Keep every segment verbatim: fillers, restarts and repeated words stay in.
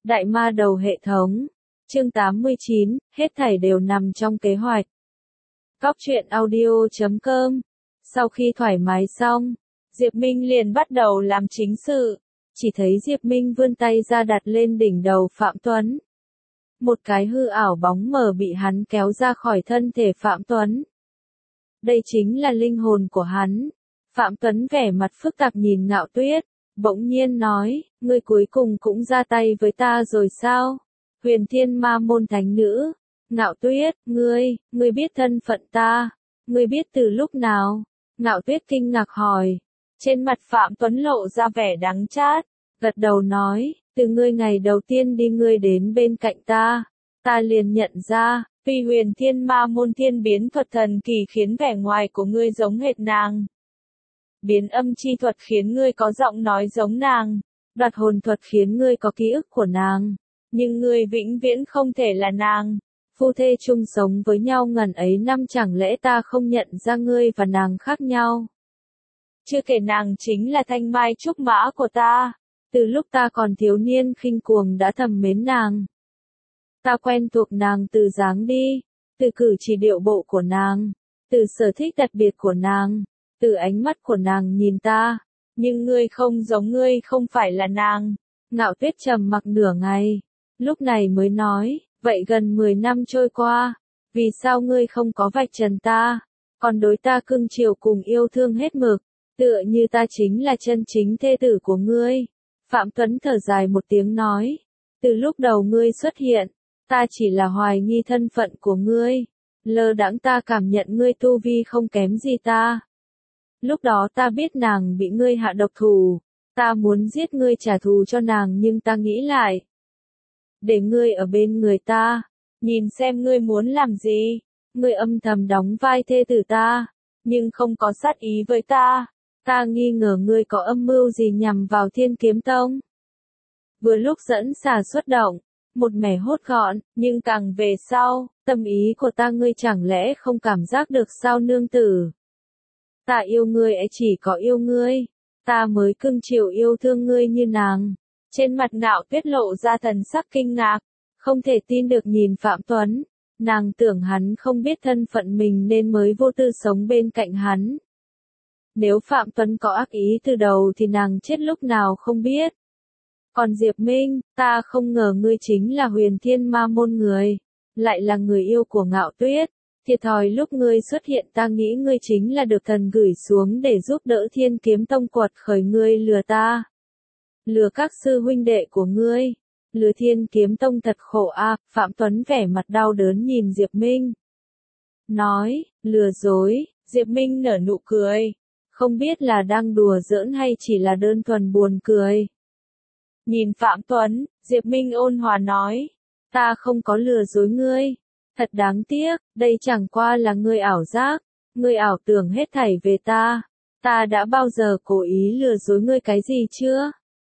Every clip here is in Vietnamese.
Đại ma đầu hệ thống. Chương tám mươi chín, hết thảy đều nằm trong kế hoạch. Cóc truyện audio chấm com. Sau khi thoải mái xong, Diệp Minh liền bắt đầu làm chính sự. Chỉ thấy Diệp Minh vươn tay ra đặt lên đỉnh đầu Phạm Tuấn. Một cái hư ảo bóng mờ bị hắn kéo ra khỏi thân thể Phạm Tuấn. Đây chính là linh hồn của hắn. Phạm Tuấn vẻ mặt phức tạp nhìn Ngạo Tuyết, bỗng nhiên nói, ngươi cuối cùng cũng ra tay với ta rồi sao? Huyền Thiên Ma Môn Thánh Nữ. Ngạo Tuyết, ngươi, ngươi biết thân phận ta, ngươi biết từ lúc nào? Ngạo Tuyết kinh ngạc hỏi. Trên mặt Phạm Tuấn lộ ra vẻ đắng chát, gật đầu nói, từ ngươi ngày đầu tiên đi ngươi đến bên cạnh ta, ta liền nhận ra, vì Huyền Thiên Ma Môn Thiên biến thuật thần kỳ khiến vẻ ngoài của ngươi giống hệt nàng. Biến âm chi thuật khiến ngươi có giọng nói giống nàng, đoạt hồn thuật khiến ngươi có ký ức của nàng, nhưng ngươi vĩnh viễn không thể là nàng. Phu thê chung sống với nhau ngần ấy năm, chẳng lẽ ta không nhận ra ngươi và nàng khác nhau? Chưa kể nàng chính là thanh mai trúc mã của ta, từ lúc ta còn thiếu niên khinh cuồng đã thầm mến nàng. Ta quen thuộc nàng từ dáng đi, từ cử chỉ điệu bộ của nàng, từ sở thích đặc biệt của nàng, từ ánh mắt của nàng nhìn ta, nhưng ngươi không giống, ngươi không phải là nàng. Ngạo Tuyết trầm mặc nửa ngày, lúc này mới nói, vậy gần mười năm trôi qua, vì sao ngươi không có vạch trần ta, còn đối ta cưng chiều cùng yêu thương hết mực, tựa như ta chính là chân chính thê tử của ngươi? Phạm Tuấn thở dài một tiếng nói, từ lúc đầu ngươi xuất hiện, ta chỉ là hoài nghi thân phận của ngươi, lơ đãng ta cảm nhận ngươi tu vi không kém gì ta. Lúc đó ta biết nàng bị ngươi hạ độc thủ, ta muốn giết ngươi trả thù cho nàng, nhưng ta nghĩ lại, để ngươi ở bên người ta, nhìn xem ngươi muốn làm gì. Ngươi âm thầm đóng vai thê tử ta, nhưng không có sát ý với ta. Ta nghi ngờ ngươi có âm mưu gì nhằm vào Thiên Kiếm Tông. Vừa lúc dẫn xà xuất động, một mẻ hốt gọn, nhưng càng về sau, tâm ý của ta ngươi chẳng lẽ không cảm giác được sao nương tử? Ta yêu ngươi ấy, chỉ có yêu ngươi, ta mới cưng chiều yêu thương ngươi như nàng. Trên mặt Ngạo Tuyết lộ ra thần sắc kinh ngạc, không thể tin được nhìn Phạm Tuấn. Nàng tưởng hắn không biết thân phận mình nên mới vô tư sống bên cạnh hắn. Nếu Phạm Tuấn có ác ý từ đầu thì nàng chết lúc nào không biết. Còn Diệp Minh, ta không ngờ ngươi chính là Huyền Thiên Ma Môn người, lại là người yêu của Ngạo Tuyết. Thiệt thòi lúc ngươi xuất hiện ta nghĩ ngươi chính là được thần gửi xuống để giúp đỡ Thiên Kiếm Tông quật khởi, ngươi lừa ta. Lừa các sư huynh đệ của ngươi, lừa Thiên Kiếm Tông thật khổ a. Phạm Tuấn vẻ mặt đau đớn nhìn Diệp Minh. Nói, lừa dối. Diệp Minh nở nụ cười, không biết là đang đùa giỡn hay chỉ là đơn thuần buồn cười. Nhìn Phạm Tuấn, Diệp Minh ôn hòa nói, ta không có lừa dối ngươi. Thật đáng tiếc, đây chẳng qua là ngươi ảo giác, ngươi ảo tưởng hết thảy về ta. Ta đã bao giờ cố ý lừa dối ngươi cái gì chưa?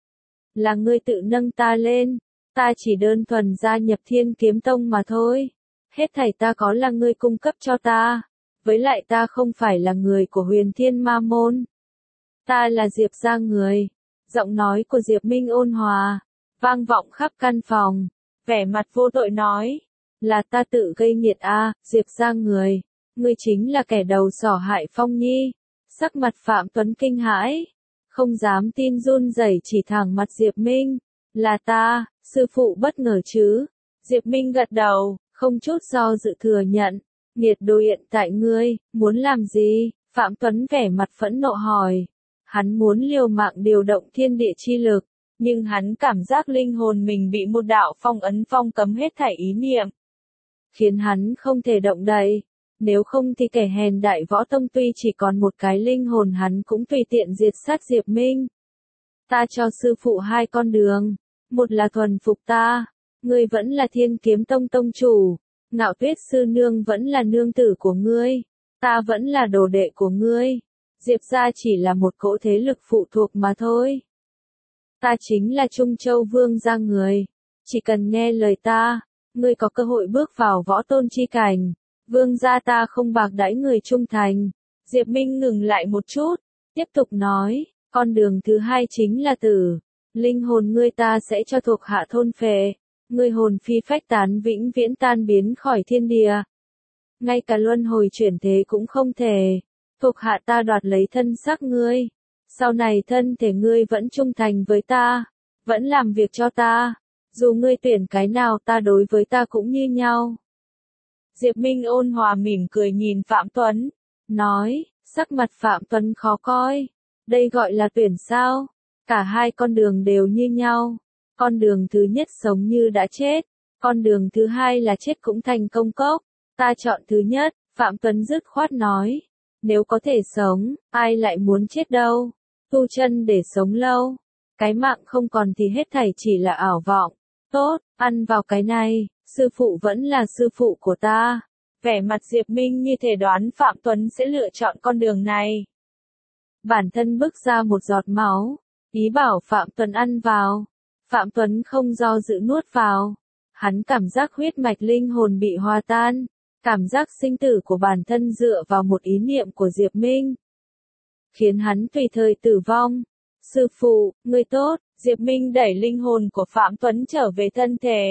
Là ngươi tự nâng ta lên, ta chỉ đơn thuần gia nhập Thiên Kiếm Tông mà thôi. Hết thảy ta có là ngươi cung cấp cho ta, với lại ta không phải là người của Huyền Thiên Ma Môn. Ta là Diệp gia người. Giọng nói của Diệp Minh ôn hòa, vang vọng khắp căn phòng, vẻ mặt vô tội nói, là ta tự gây nghiệt a. À, Diệp gia người, ngươi chính là kẻ đầu sỏ hại Phong Nhi. Sắc mặt Phạm Tuấn kinh hãi, không dám tin run rẩy chỉ thẳng mặt Diệp Minh, là ta, sư phụ bất ngờ chứ? Diệp Minh gật đầu, không chút do dự thừa nhận, nghiệt đồ hiện tại ngươi, muốn làm gì? Phạm Tuấn vẻ mặt phẫn nộ hỏi. Hắn muốn liều mạng điều động thiên địa chi lực, nhưng hắn cảm giác linh hồn mình bị một đạo phong ấn phong cấm hết thảy ý niệm, khiến hắn không thể động đậy. Nếu không thì kẻ hèn Đại Võ Tông tuy chỉ còn một cái linh hồn hắn cũng tùy tiện diệt sát Diệp Minh. Ta cho sư phụ hai con đường, một là thuần phục ta, ngươi vẫn là Thiên Kiếm Tông tông chủ, Ngạo Tuyết sư nương vẫn là nương tử của ngươi, ta vẫn là đồ đệ của ngươi. Diệp gia chỉ là một cỗ thế lực phụ thuộc mà thôi. Ta chính là Trung Châu Vương gia người, chỉ cần nghe lời ta, ngươi có cơ hội bước vào võ tôn chi cảnh. Vương gia ta không bạc đãi người trung thành. Diệp Minh ngừng lại một chút, tiếp tục nói, con đường thứ hai chính là tử. Linh hồn ngươi ta sẽ cho thuộc hạ thôn phệ, ngươi hồn phi phách tán vĩnh viễn tan biến khỏi thiên địa. Ngay cả luân hồi chuyển thế cũng không thể, thuộc hạ ta đoạt lấy thân xác ngươi, sau này thân thể ngươi vẫn trung thành với ta, vẫn làm việc cho ta, dù ngươi tuyển cái nào ta đối với ta cũng như nhau. Diệp Minh ôn hòa mỉm cười nhìn Phạm Tuấn, nói, sắc mặt Phạm Tuấn khó coi, đây gọi là tuyển sao? Cả hai con đường đều như nhau, con đường thứ nhất sống như đã chết, con đường thứ hai là chết cũng thành công cốc, ta chọn thứ nhất, Phạm Tuấn dứt khoát nói, nếu có thể sống, ai lại muốn chết đâu, tu chân để sống lâu, cái mạng không còn thì hết thảy chỉ là ảo vọng, tốt, ăn vào cái này, sư phụ vẫn là sư phụ của ta. Vẻ mặt Diệp Minh như thể đoán Phạm Tuấn sẽ lựa chọn con đường này. Bản thân bước ra một giọt máu, ý bảo Phạm Tuấn ăn vào. Phạm Tuấn không do dự nuốt vào. Hắn cảm giác huyết mạch linh hồn bị hòa tan, cảm giác sinh tử của bản thân dựa vào một ý niệm của Diệp Minh, khiến hắn tùy thời tử vong. Sư phụ, người tốt, Diệp Minh đẩy linh hồn của Phạm Tuấn trở về thân thể.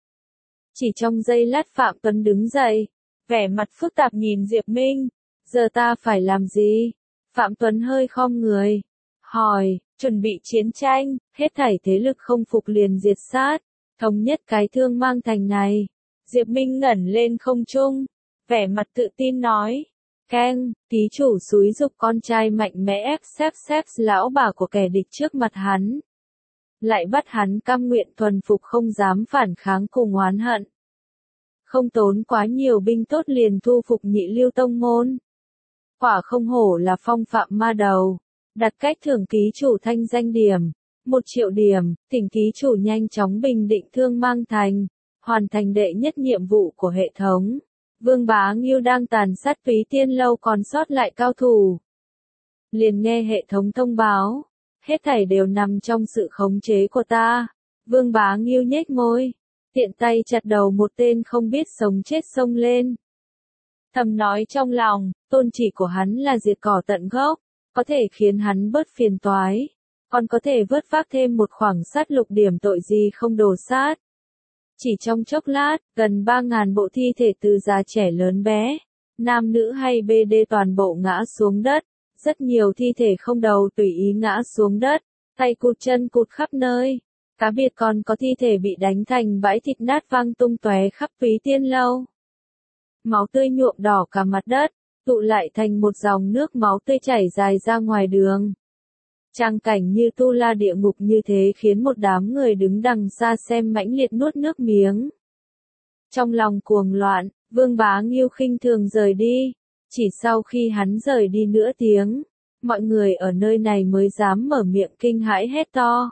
Chỉ trong giây lát Phạm Tuấn đứng dậy, vẻ mặt phức tạp nhìn Diệp Minh, giờ ta phải làm gì? Phạm Tuấn hơi khom người, hỏi, chuẩn bị chiến tranh, hết thảy thế lực không phục liền diệt sát, thống nhất cái Thương Mang Thành này. Diệp Minh ngẩng lên không trung, vẻ mặt tự tin nói, keng, ký chủ xúi dục con trai mạnh mẽ ép xếp xếp lão bà của kẻ địch trước mặt hắn. Lại bắt hắn cam nguyện thuần phục không dám phản kháng cùng oán hận. Không tốn quá nhiều binh tốt liền thu phục nhị lưu tông môn. Quả không hổ là phong phạm ma đầu. Đặt cách thưởng ký chủ thanh danh điểm. Một triệu điểm, thỉnh ký chủ nhanh chóng bình định Thương Mang Thành. Hoàn thành đệ nhất nhiệm vụ của hệ thống. Vương Bá Nghiêu đang tàn sát Túy Tiên Lâu còn sót lại cao thủ. Liền nghe hệ thống thông báo. Hết thảy đều nằm trong sự khống chế của ta. Vương Bá Nghiêu nhếch môi. Tiện tay chặt đầu một tên không biết sống chết xông lên. Thầm nói trong lòng, tôn chỉ của hắn là diệt cỏ tận gốc, có thể khiến hắn bớt phiền toái, còn có thể vớt vát thêm một khoảng sát lục điểm tội gì không đổ sát. Chỉ trong chốc lát, gần ba ngàn bộ thi thể từ già trẻ lớn bé, nam nữ hay bê đê toàn bộ ngã xuống đất, rất nhiều thi thể không đầu tùy ý ngã xuống đất, tay cụt chân cụt khắp nơi. Cá biệt còn có thi thể bị đánh thành bãi thịt nát văng tung tóe khắp Túy Tiên Lâu. Máu tươi nhuộm đỏ cả mặt đất, tụ lại thành một dòng nước máu tươi chảy dài ra ngoài đường. Trang cảnh như tu la địa ngục như thế khiến một đám người đứng đằng xa xem mãnh liệt nuốt nước miếng. Trong lòng cuồng loạn, Vương Bá Nghiêu khinh thường rời đi. Chỉ sau khi hắn rời đi nửa tiếng, mọi người ở nơi này mới dám mở miệng kinh hãi hét to.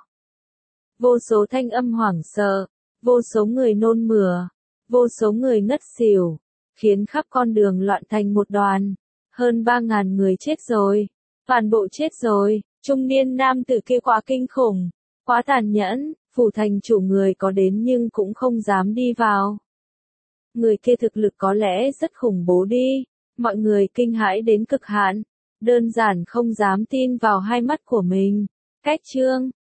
Vô số thanh âm hoảng sợ, vô số người nôn mửa, vô số người ngất xỉu, khiến khắp con đường loạn thành một đoàn. Hơn ba ngàn người chết rồi, toàn bộ chết rồi, trung niên nam tử kia quá kinh khủng, quá tàn nhẫn, phủ thành chủ người có đến nhưng cũng không dám đi vào. Người kia thực lực có lẽ rất khủng bố đi, mọi người kinh hãi đến cực hạn, đơn giản không dám tin vào hai mắt của mình. Cách chương